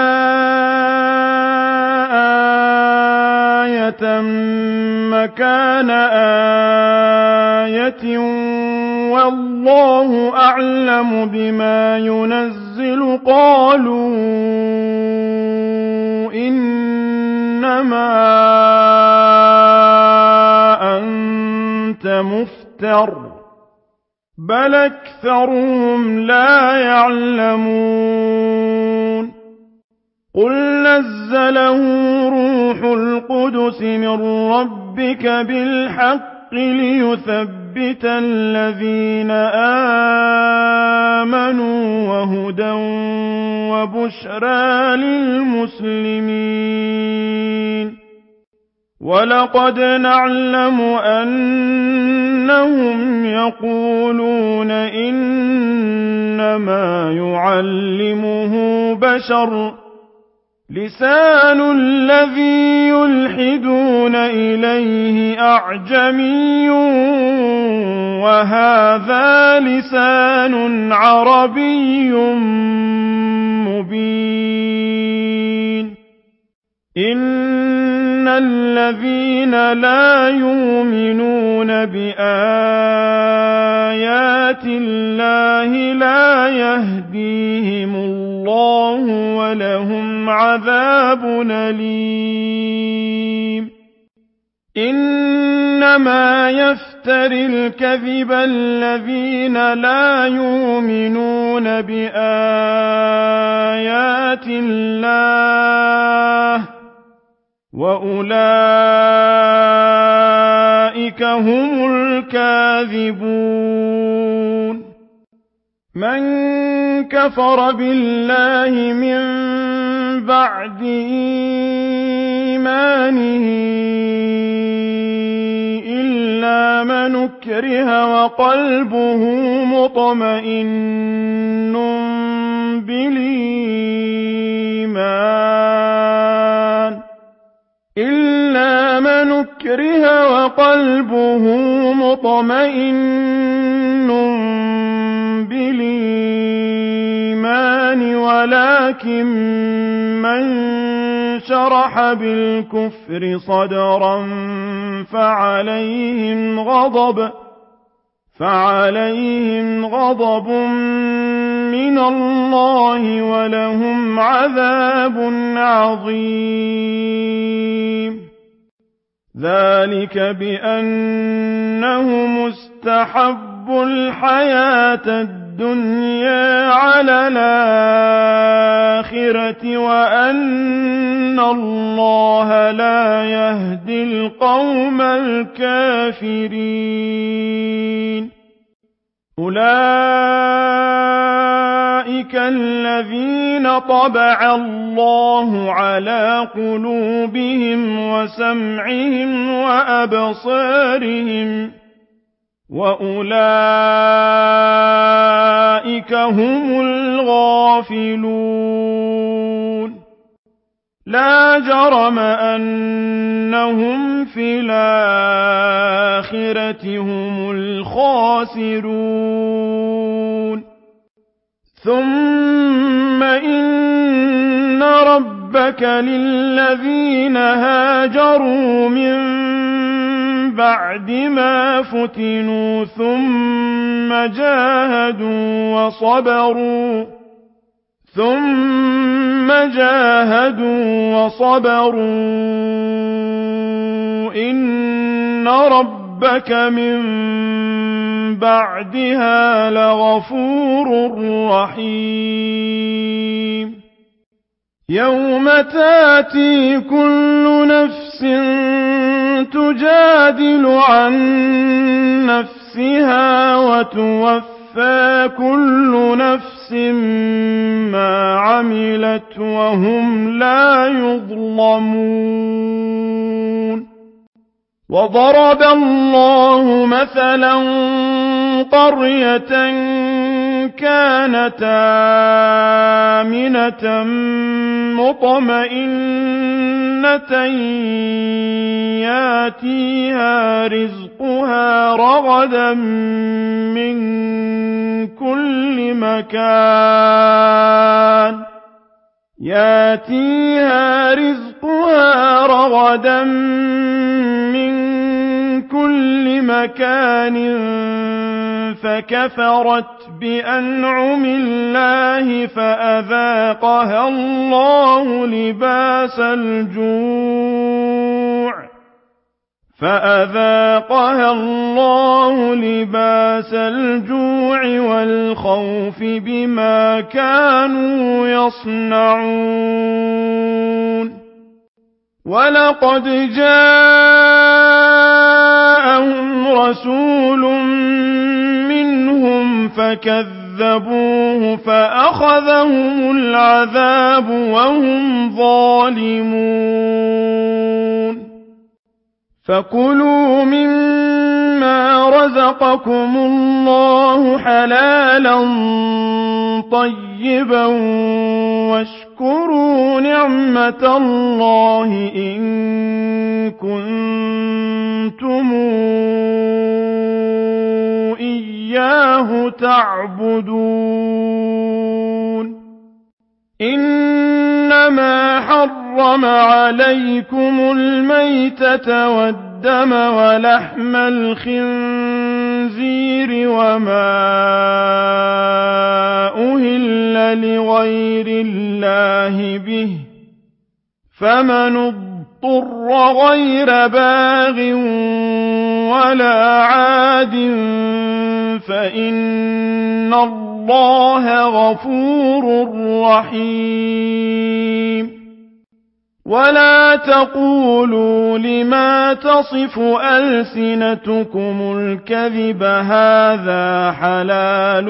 آية مكان آية والله أعلم بما ينزل قالوا إنما أنت مفتر بل أكثرهم لا يعلمون قل نزله روح القدس من ربك بالحق ليثبت الذين آمنوا وهدى وبشرى للمسلمين وَلَقَدْ نَعْلَمُ أَنَّهُمْ يَقُولُونَ إِنَّمَا يُعَلِّمُهُ بَشَرٌ ۗ لِسَانُ الَّذِي يُلْحِدُونَ إِلَيْهِ أَعْجَمِيٌّ وَهَٰذَا لِسَانٌ عَرَبِيٌّ مُّبِينٌ. إِنَّ الَّذِينَ لَا يُؤْمِنُونَ بِآيَاتِ اللَّهِ لَا يَهْدِيهِمُ اللَّهُ وَلَهُمْ عَذَابٌ أَلِيمٌ. إِنَّمَا يَفْتَرِي الْكَذِبَ الَّذِينَ لَا يُؤْمِنُونَ بِآيَاتِ اللَّهِ ۖ وَأُولَٰئِكَ هُمُ الْكَاذِبُونَ. مَن كَفَرَ بِاللَّهِ مِن بَعْدِ إِيمَانِهِ إِلَّا مَنْ أُكْرِهَ وَقَلْبُهُ مُطْمَئِنٌّ بِالْإِيمَانِ إِلَّا مَنْ أُكْرِهَ وَقَلْبُهُ مُطْمَئِنٌّ بِالْإِيمَانِ وَلَٰكِن مَّن شَرَحَ بِالْكُفْرِ صَدْرًا فَعَلَيْهِمْ غَضَبٌ فَعَلَيْهِمْ غَضَبٌ مِّنَ اللَّهِ وَلَهُمْ عَذَابٌ عَظِيمٌ. ذَلِكَ بِأَنَّهُمُ اسْتَحَبُّوا الْحَيَاةَ الدُّنْيَا عَلَى الْآخِرَةِ وَأَنَّ اللَّهَ لَا يَهْدِي الْقَوْمَ الْكَافِرِينَ. أُولَٰئِكَ الَّذِينَ طَبَعَ اللَّهُ عَلَىٰ قُلُوبِهِمْ وَسَمْعِهِمْ وَأَبْصَارِهِمْ ۖ وَأُولَٰئِكَ هُمُ الْغَافِلُونَ. لَا جَرَمَ أَنَّهُمْ فِي الْآخِرَةِ هُمُ الْخَاسِرُونَ. ثُمَّ إِنَّ رَبَّكَ لِلَّذِينَ هَاجَرُوا مِن بَعْدِ مَا فُتِنُوا ثُمَّ جَاهَدُوا وَصَبَرُوا ثُمَّ جَاهَدُوا وَصَبَرُوا إِنَّ رَبَّكَ مِن بَعْدِهَا لَغَفُورٌ رَّحِيمٌ. يَوْمَ تَأْتِي كُلُّ نَفْسٍ تُجَادِلُ عَن نَّفْسِهَا وَتُوَفَّىٰ كُلُّ نَفْسٍ مَّا عَمِلَتْ وَهُمْ لَا يُظْلَمُونَ. وَضَرَبَ اللَّهُ مَثَلًا قَرْيَةً كَانَتْ آمِنَةً مُّطْمَئِنَّةً يَأْتِيهَا رِزْقُهَا رَغَدًا مِّن كُلِّ مَكَانٍ يَأْتِيهَا رِزْقُهَا رَغَدًا مِّن كُلِّ مَكَانٍ فَكَفَرَتْ بِأَنْعُمِ اللَّهِ فَأَذَاقَهَا اللَّهُ لِبَاسَ الْجُوعِ فَأَذَاقَهَا اللَّهُ لِبَاسَ الْجُوعِ وَالْخَوْفِ بِمَا كَانُوا يَصْنَعُونَ. وَلَقَدْ جَاءَهُمْ رَسُولٌ مِّنْهُمْ فَكَذَّبُوهُ فَأَخَذَهُمُ الْعَذَابُ وَهُمْ ظَالِمُونَ. فكلوا مما رزقكم الله حلالا طيبا واشكروا نعمة الله إن كنتم إياه تعبدون إنما حرم عليكم الميتة والدم ولحم الخنزير وما أهل لغير الله به فمن اضطر غير باغ ولا عاد فإن الله غفور رحيم ولا تقولوا لما تصف ألسنتكم الكذب هذا حلال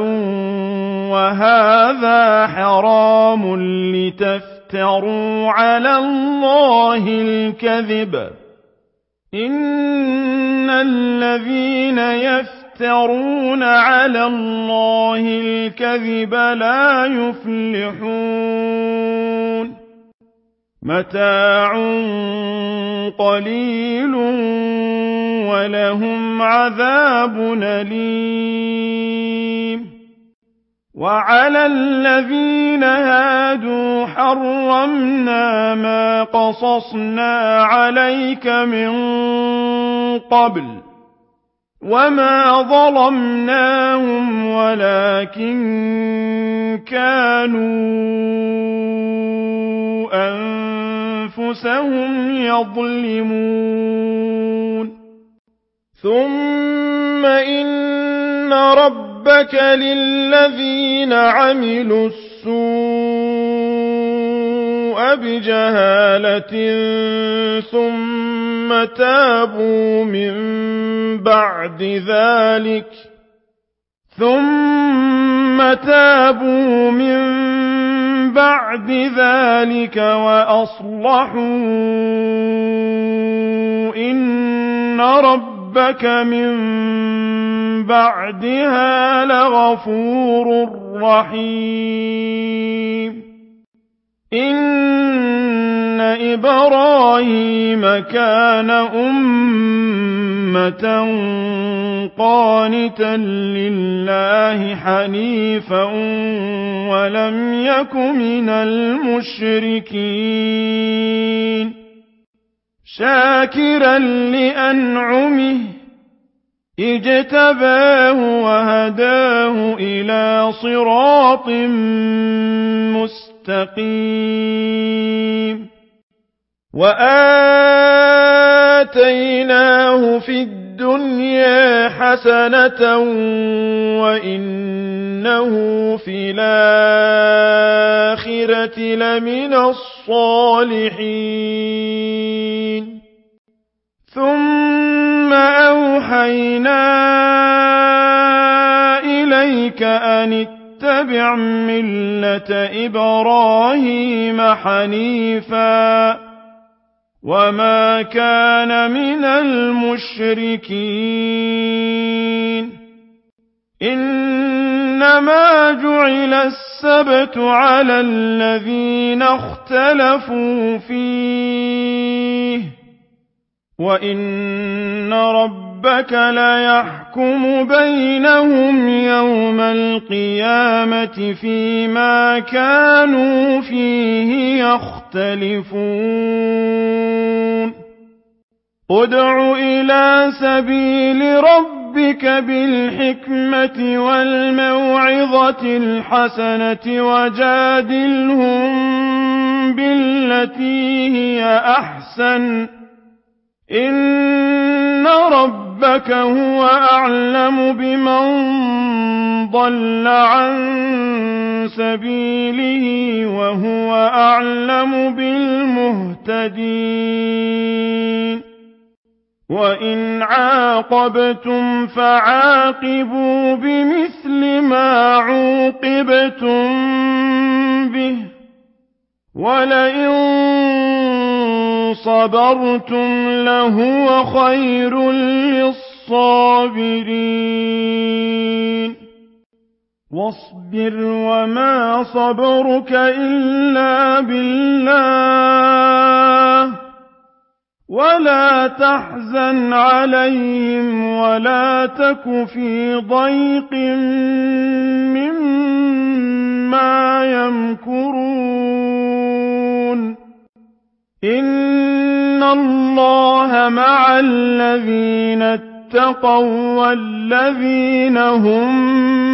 وهذا حرام لتفتروا على الله الكذب إن الذين يفترون على الله الكذب لا يفلحون متاع قليل ولهم عذاب أليم وعلى الذين هادوا حرمنا ما قصصنا عليك من قبل وما ظلمناهم ولكن كانوا أنفسهم يظلمون ثم إن ربك للذين عملوا السوء بجهالة ثم تابوا من بعد ذلك ثم تابوا من بعد ذلك وأصلحوا إن ربك من بعدها لغفور رحيم إن إبراهيم كان أمة قانتا لله حنيفا ولم يك من المشركين شاكرا لأنعمه اجتباه وهداه إلى صراط مستقيم وآتيناه في الدنيا حسنة وإنه في الآخرة لمن الصالحين ثم أوحينا إليك أن اتبع ملة إبراهيم حنيفا وما كان من المشركين إنما جعل السبت على الذين اختلفوا فيه وإن ربك ليحكم بينهم يوم القيامة فيما كانوا فيه يختلفون ادع إلى سبيل ربك بالحكمة والموعظة الحسنة وجادلهم بالتي هي أحسن إن ربك هو أعلم بمن ضل عن سبيله وهو أعلم بالمهتدين وإن عاقبتم فعاقبوا بمثل ما عوقبتم به ولئن صبرتم لهو خير للصابرين واصبر وما صبرك إلا بالله ولا تحزن عليهم ولا تك في ضيق مما يمكرون إن الله مع الذين اتقوا والذين هم